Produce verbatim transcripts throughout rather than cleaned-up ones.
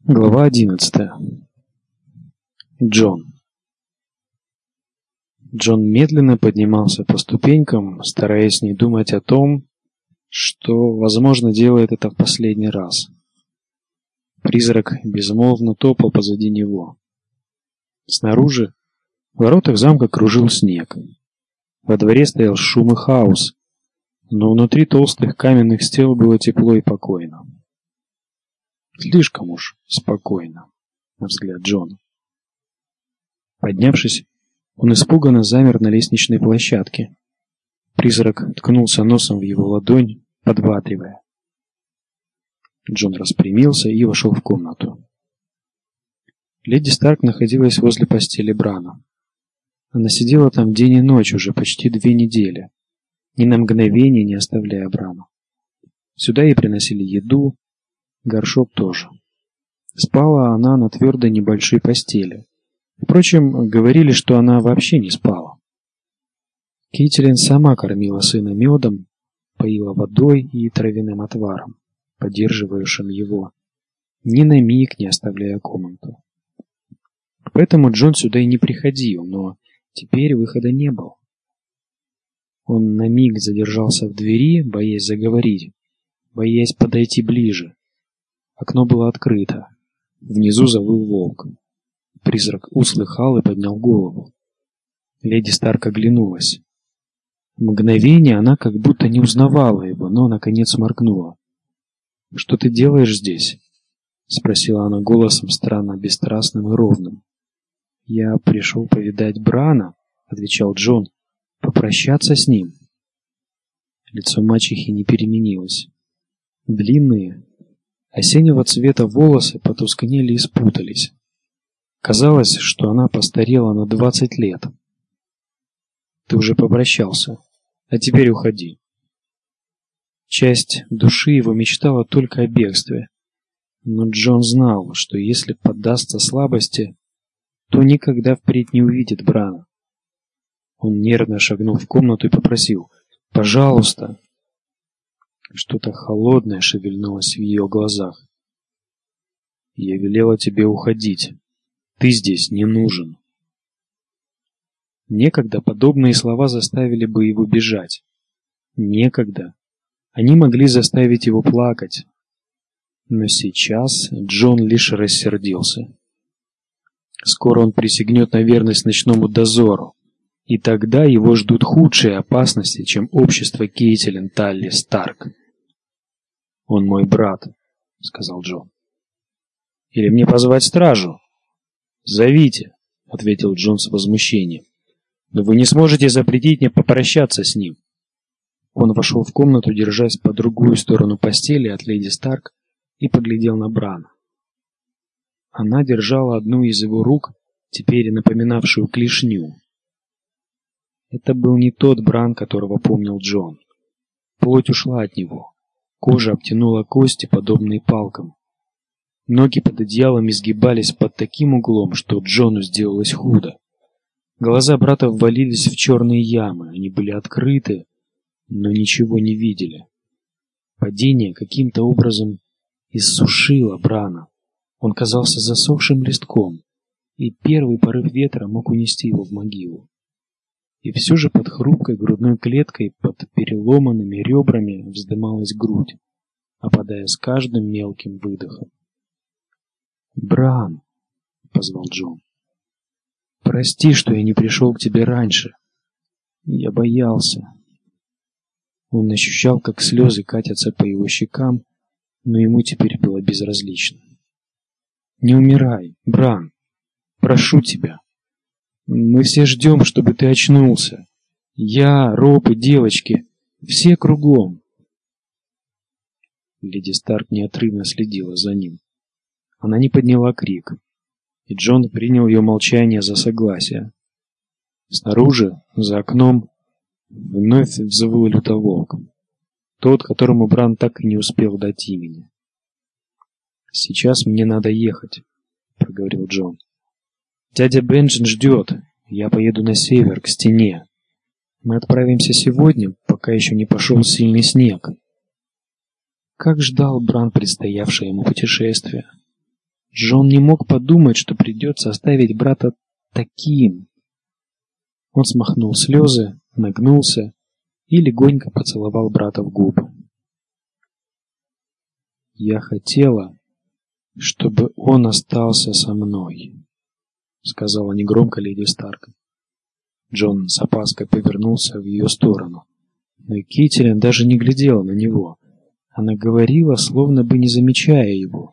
Глава одиннадцатая. Джон. Джон медленно поднимался по ступенькам, стараясь не думать о том, что, возможно, делает это в последний раз. Призрак безмолвно топал позади него. Снаружи, в воротах замка, кружил снег. Во дворе стоял шум и хаос, но внутри толстых каменных стен было тепло и покойно. Слишком уж спокойно, на взгляд Джона. Поднявшись, он испуганно замер на лестничной площадке. Призрак ткнулся носом в его ладонь, подбадривая. Джон распрямился и вошел в комнату. Леди Старк находилась возле постели Брана. Она сидела там день и ночь уже почти две недели, ни на мгновение не оставляя Брана. Сюда ей приносили еду, горшок тоже. Спала она на твердой небольшой постели. Впрочем, говорили, что она вообще не спала. Кейтилин сама кормила сына медом, поила водой и травяным отваром, поддерживающим его, ни на миг не оставляя комнату. Поэтому Джон сюда и не приходил, но теперь выхода не было. Он на миг задержался в двери, боясь заговорить, боясь подойти ближе. Окно было открыто. Внизу завыл волк. Призрак услыхал и поднял голову. Леди Старк оглянулась. В мгновение она как будто не узнавала его, но наконец моргнула. «Что ты делаешь здесь?» — спросила она голосом странно бесстрастным и ровным. «Я пришел повидать Брана», — отвечал Джон, — «попрощаться с ним». Лицо мачехи не переменилось. Длинные, осеннего цвета волосы потускнели и спутались. Казалось, что она постарела на двадцать лет. «Ты уже попрощался, а теперь уходи». Часть души его мечтала только о бегстве, но Джон знал, что если поддастся слабости, то никогда впредь не увидит Брана. Он нервно шагнул в комнату и попросил: «Пожалуйста». Что-то холодное шевельнулось в ее глазах. «Я велела тебе уходить. Ты здесь не нужен». Некогда подобные слова заставили бы его бежать. Некогда они могли заставить его плакать. Но сейчас Джон лишь рассердился. Скоро он присягнет на верность ночному дозору, и тогда его ждут худшие опасности, чем общество Кейтилин Талли Старк. «Он мой брат», — сказал Джон. «Или мне позвать стражу?» «Зовите», — ответил Джон с возмущением. «Но вы не сможете запретить мне попрощаться с ним». Он вошел в комнату, держась по другую сторону постели от леди Старк, и поглядел на Брана. Она держала одну из его рук, теперь напоминавшую клешню. Это был не тот Бран, которого помнил Джон. Плоть ушла от него. Кожа обтянула кости, подобные палкам. Ноги под одеялом изгибались под таким углом, что Джону сделалось худо. Глаза брата ввалились в черные ямы, они были открыты, но ничего не видели. Падение каким-то образом иссушило Брана. Он казался засохшим листком, и первый порыв ветра мог унести его в могилу. И все же под хрупкой грудной клеткой, под переломанными ребрами вздымалась грудь, опадая с каждым мелким выдохом. «Бран!» — позвал Джон. «Прости, что я не пришел к тебе раньше. Я боялся». Он ощущал, как слезы катятся по его щекам, но ему теперь было безразлично. «Не умирай, Бран! Прошу тебя! Мы все ждем, чтобы ты очнулся. Я, Роб и девочки, все кругом». Леди Старк неотрывно следила за ним. Она не подняла крик, и Джон принял ее молчание за согласие. Снаружи, за окном, вновь взвыл лютоволк, тот, которому Бран так и не успел дать имени. «Сейчас мне надо ехать», — проговорил Джон. «Дядя Бенджин ждет. Я поеду на север, к стене. Мы отправимся сегодня, пока еще не пошел сильный снег». Как ждал Бран предстоявшее ему путешествие. Джон не мог подумать, что придется оставить брата таким. Он смахнул слезы, нагнулся и легонько поцеловал брата в губы. «Я хотела, чтобы он остался со мной», — сказала негромко леди Старк. Джон с опаской повернулся в ее сторону, но и Кейтилин даже не глядела на него. Она говорила, словно бы не замечая его.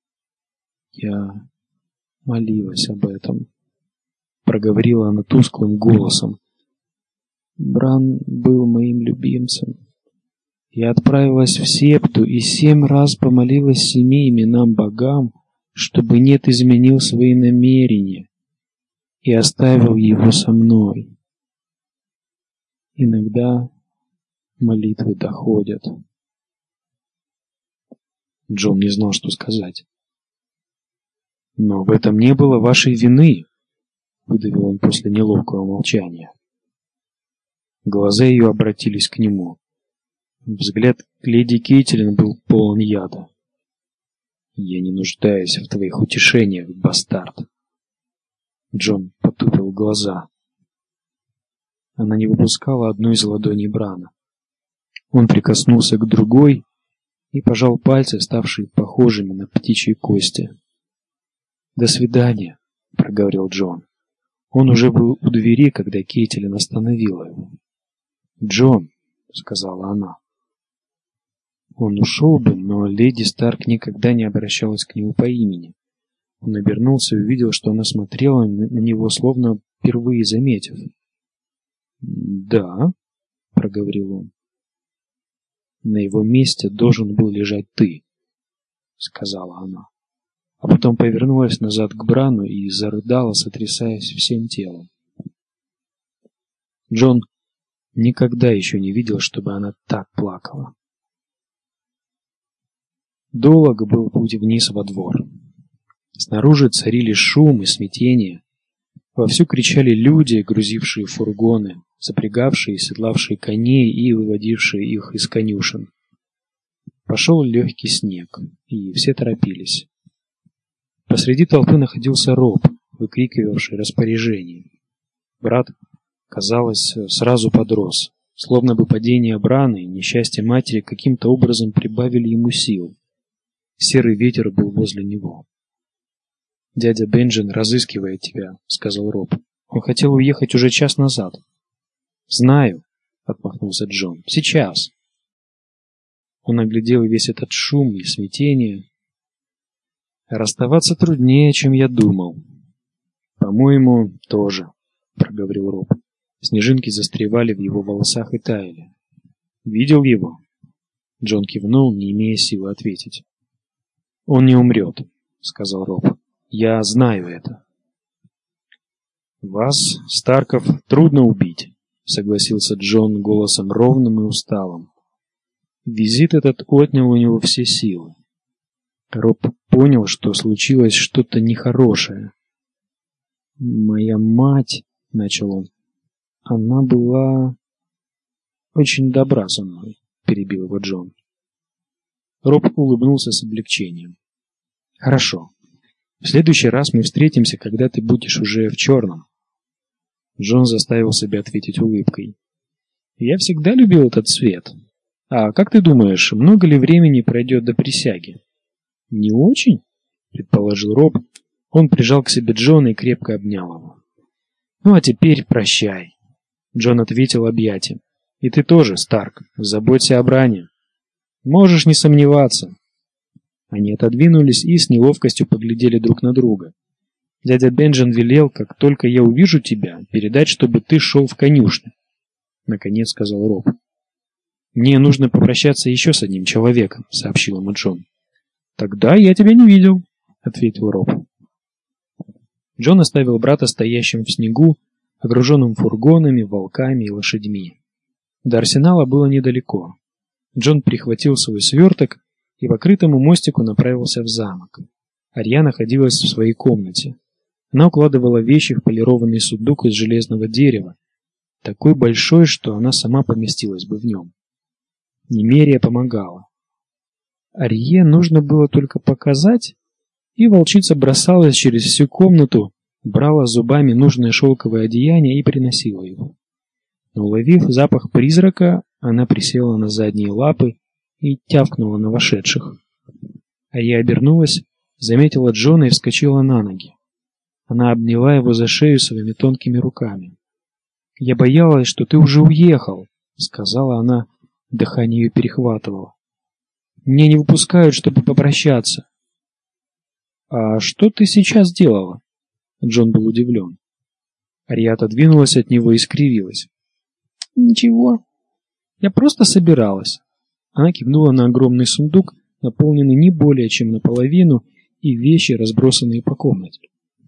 «Я молилась об этом», — проговорила она тусклым голосом. «Бран был моим любимцем. Я отправилась в септу и семь раз помолилась семи именам богам, чтобы нет изменил свои намерения и оставил его со мной. Иногда молитвы доходят». Джон не знал, что сказать. «Но в этом не было вашей вины», — выдавил он после неловкого молчания. Глаза ее обратились к нему. Взгляд леди Кейтилин был полон яда. «Я не нуждаюсь в твоих утешениях, бастард». Джон потупил глаза. Она не выпускала одной из ладоней Брана. Он прикоснулся к другой и пожал пальцы, ставшие похожими на птичьи кости. «До свидания», — проговорил Джон. Он уже был у двери, когда Кейтилин остановила его. «Джон», — сказала она. Он ушел бы, но леди Старк никогда не обращалась к нему по имени. Он обернулся и увидел, что она смотрела на него, словно впервые заметив. «Да», — проговорил он. «На его месте должен был лежать ты», — сказала она. А потом повернулась назад к Брану и зарыдала, сотрясаясь всем телом. Джон никогда еще не видел, чтобы она так плакала. Долг был путь вниз во двор. Снаружи царили шум и смятение. Вовсю кричали люди, грузившие фургоны, запрягавшие и седлавшие коней и выводившие их из конюшен. Пошел легкий снег, и все торопились. Посреди толпы находился Роб, выкрикивавший распоряжение. Брат, казалось, сразу подрос, словно бы падение Брана и несчастье матери каким-то образом прибавили ему сил. Серый ветер был возле него. «Дядя Бенджин разыскивает тебя», — сказал Роб. «Он хотел уехать уже час назад». «Знаю», — отмахнулся Джон. «Сейчас». Он оглядел весь этот шум и смятение. «Расставаться труднее, чем я думал». «По-моему, тоже», — проговорил Роб. Снежинки застревали в его волосах и таяли. «Видел его?» Джон кивнул, не имея силы ответить. «Он не умрет», — сказал Роб. «Я знаю это». «Вас, Старков, трудно убить», — согласился Джон голосом ровным и усталым. Визит этот отнял у него все силы. Роб понял, что случилось что-то нехорошее. «Моя мать», — начал он, — «она была очень добра со мной», — перебил его Джон. Роб улыбнулся с облегчением. «Хорошо. В следующий раз мы встретимся, когда ты будешь уже в черном». Джон заставил себя ответить улыбкой. «Я всегда любил этот цвет. А как ты думаешь, много ли времени пройдет до присяги?» «Не очень?» — предположил Роб. Он прижал к себе Джона и крепко обнял его. «Ну а теперь прощай», — Джон ответил объятием. «И ты тоже, Старк, заботься о Бране. Можешь не сомневаться». Они отодвинулись и с неловкостью поглядели друг на друга. «Дядя Бенджин велел, как только я увижу тебя, передать, чтобы ты шел в конюшню», — наконец сказал Роб. «Мне нужно попрощаться еще с одним человеком», — сообщил ему Джон. «Тогда я тебя не видел», — ответил Роб. Джон оставил брата стоящим в снегу, огруженным фургонами, волками и лошадьми. До арсенала было недалеко. Джон прихватил свой сверток и по крытому мостику направился в замок. Арья находилась в своей комнате. Она укладывала вещи в полированный сундук из железного дерева, такой большой, что она сама поместилась бы в нем. Немерия помогала. Арье нужно было только показать, И волчица бросалась через всю комнату, брала зубами нужное шелковое одеяние и приносила его. Но, уловив запах призрака, она присела на задние лапы и тявкнула на вошедших. А я обернулась, заметила Джона и вскочила на ноги. Она обняла его за шею своими тонкими руками. «Я боялась, что ты уже уехал», — сказала она, дыхание ее перехватывало. «Меня не выпускают, чтобы попрощаться». «А что ты сейчас делала?» Джон был удивлен. Ария отодвинулась от него и скривилась. «Ничего. Я просто собиралась». Она кивнула на огромный сундук, наполненный не более чем наполовину, и вещи, разбросанные по комнате.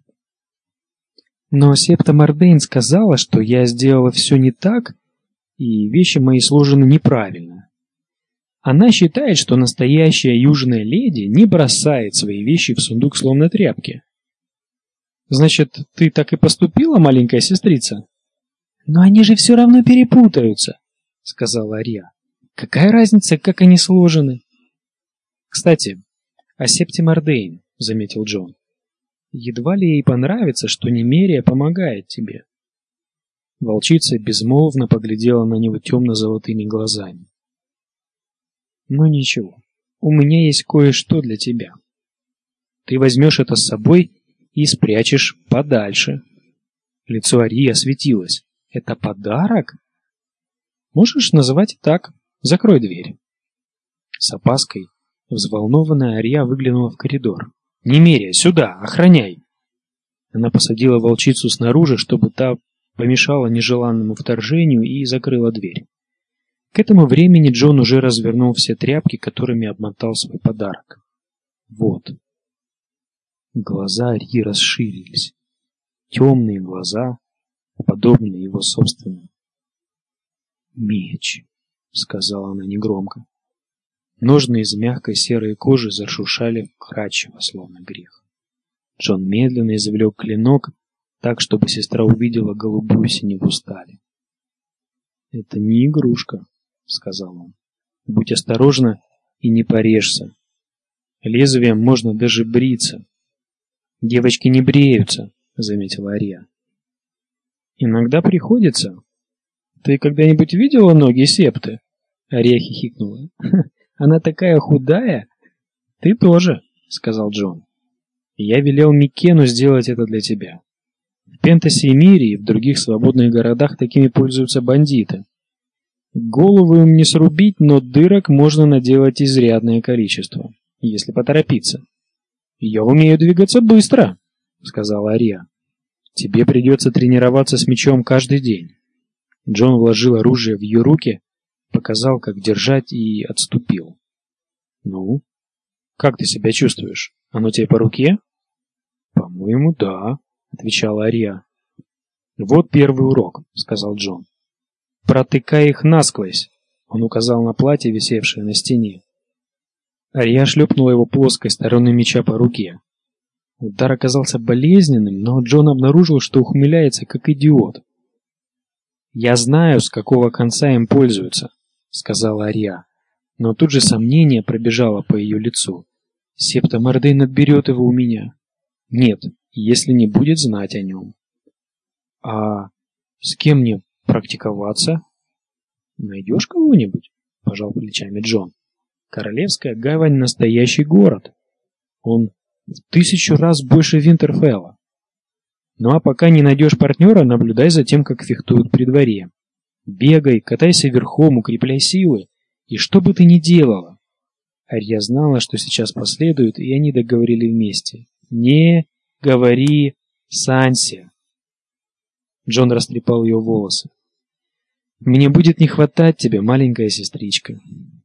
Но Септа Мордейн сказала, что я сделала все не так, и вещи мои сложены неправильно. Она считает, что настоящая южная леди не бросает свои вещи в сундук словно тряпки. Значит, ты так и поступила, маленькая сестрица? Но они же все равно перепутаются, сказала Ария. Какая разница, как они сложены? Кстати, о Септе Мордейн, заметил Джон. Едва ли ей понравится, что Немерия помогает тебе. Волчица безмолвно поглядела на него темно-золотыми глазами. Ну ничего, у меня есть кое-что для тебя. Ты возьмешь это с собой и спрячешь подальше. Лицо Арии осветилось. Это подарок? Можешь называть так. Закрой дверь. С опаской взволнованная Ария выглянула в коридор. Немерия, сюда, охраняй. Она посадила волчицу снаружи, чтобы та помешала нежеланному вторжению, и закрыла дверь. К этому времени Джон уже развернул все тряпки, которыми обмотал свой подарок. Вот. Глаза Арии расширились. Темные глаза, подобные его собственным. «Меч», — сказала она негромко. Ножны из мягкой серой кожи зашуршали вкрадчиво, словно грех. Джон медленно извлек клинок, так, чтобы сестра увидела голубую синеву стали. «Это не игрушка», — сказал он. «Будь осторожна и не порежься. Лезвием можно даже бриться». «Девочки не бреются», — заметила Ария. «Иногда приходится. Ты когда-нибудь видела ноги Септы?» Ария хихикнула. «Она такая худая!» «Ты тоже», — сказал Джон. «Я велел Микену сделать это для тебя. В Пентасе и Мире и в других свободных городах такими пользуются бандиты. Голову им не срубить, но дырок можно наделать изрядное количество, если поторопиться». «Я умею двигаться быстро», — сказала Ария. «Тебе придется тренироваться с мечом каждый день». Джон вложил оружие в ее руки, показал, как держать, и отступил. «Ну, как ты себя чувствуешь? Оно тебе по руке?» «По-моему, да», — отвечала Ария. «Вот первый урок», — сказал Джон. «Протыкай их насквозь», — он указал на платье, висевшее на стене. Ария шлепнула его плоской стороной меча по руке. Удар оказался болезненным, но Джон обнаружил, что ухмыляется, как идиот. «Я знаю, с какого конца им пользуются», — сказала Ария, но тут же сомнение пробежало по ее лицу. «Септа Мордейн отберет его у меня». «Нет, если не будет знать о нем». «А с кем мне практиковаться?» «Найдешь кого-нибудь?» — пожал плечами Джон. «Королевская гавань — настоящий город. Он в тысячу раз больше Винтерфелла. Ну а пока не найдешь партнера, наблюдай за тем, как фехтуют при дворе. Бегай, катайся верхом, укрепляй силы. И что бы ты ни делала». Ария знала, что сейчас последует, и они договорили вместе. «Не говори Сансе». Джон растрепал ее волосы. «Мне будет не хватать тебя, маленькая сестричка».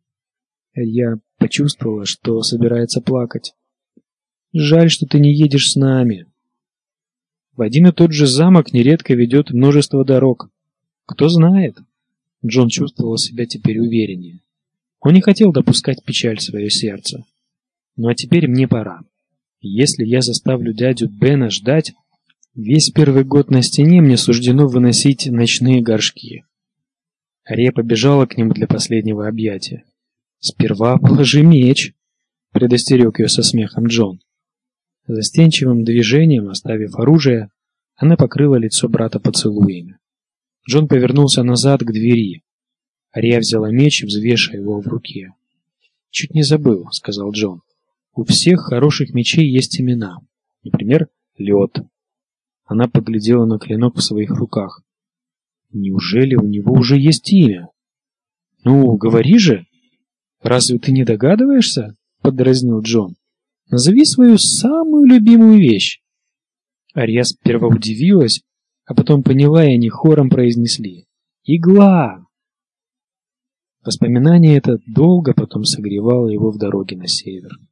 Я почувствовала, что собирается плакать. «Жаль, что ты не едешь с нами. В один и тот же замок нередко ведет множество дорог. Кто знает?» Джон чувствовал себя теперь увереннее. Он не хотел допускать печаль в свое сердце. «Ну а теперь мне пора. Если я заставлю дядю Бена ждать, весь первый год на стене мне суждено выносить ночные горшки». Ария побежала к нему для последнего объятия. «Сперва положи меч», — предостерег ее со смехом Джон. Застенчивым движением, оставив оружие, она покрыла лицо брата поцелуями. Джон повернулся назад к двери. Ария взяла меч, взвешивая его в руке. «Чуть не забыл», — сказал Джон. «У всех хороших мечей есть имена. Например, Лед». Она поглядела на клинок в своих руках. «Неужели у него уже есть имя?» «Ну, говори же!» «Разве ты не догадываешься?» — поддразнил Джон. «Назови свою самую любимую вещь». Ария сперва удивилась, а потом поняла, и они хором произнесли: «Игла!» Воспоминание это долго потом согревало его в дороге на север.